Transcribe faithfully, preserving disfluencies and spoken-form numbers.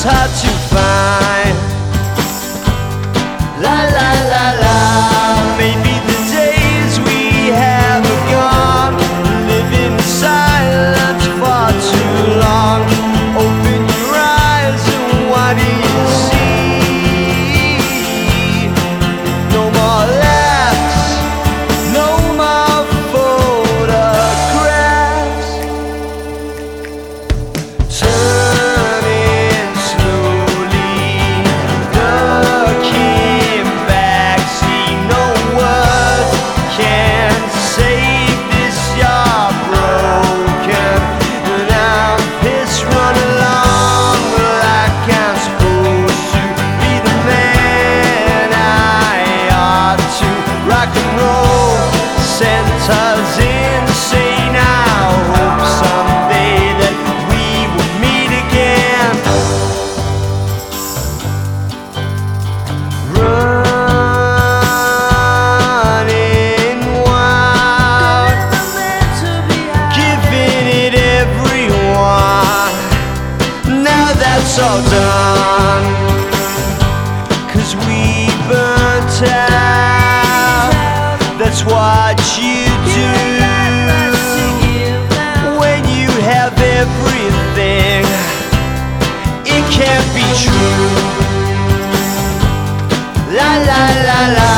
hard to find. La la la la. Maybe the days we have are gone. Living in silence far too long. Open your eyes and what do you see? No more laughs, no more photographs. Turning slowly, looking back. See, no words can save this. You're broken, and I'm pissed. Run along like I'm supposed to be the man I ought to. Rock and roll sent us insane. I hope someday that we will meet again. Running wild, giving it everyone. Now that's all done, 'cause we burnt out. That's what you do when you have everything. It can't be true. La la la la.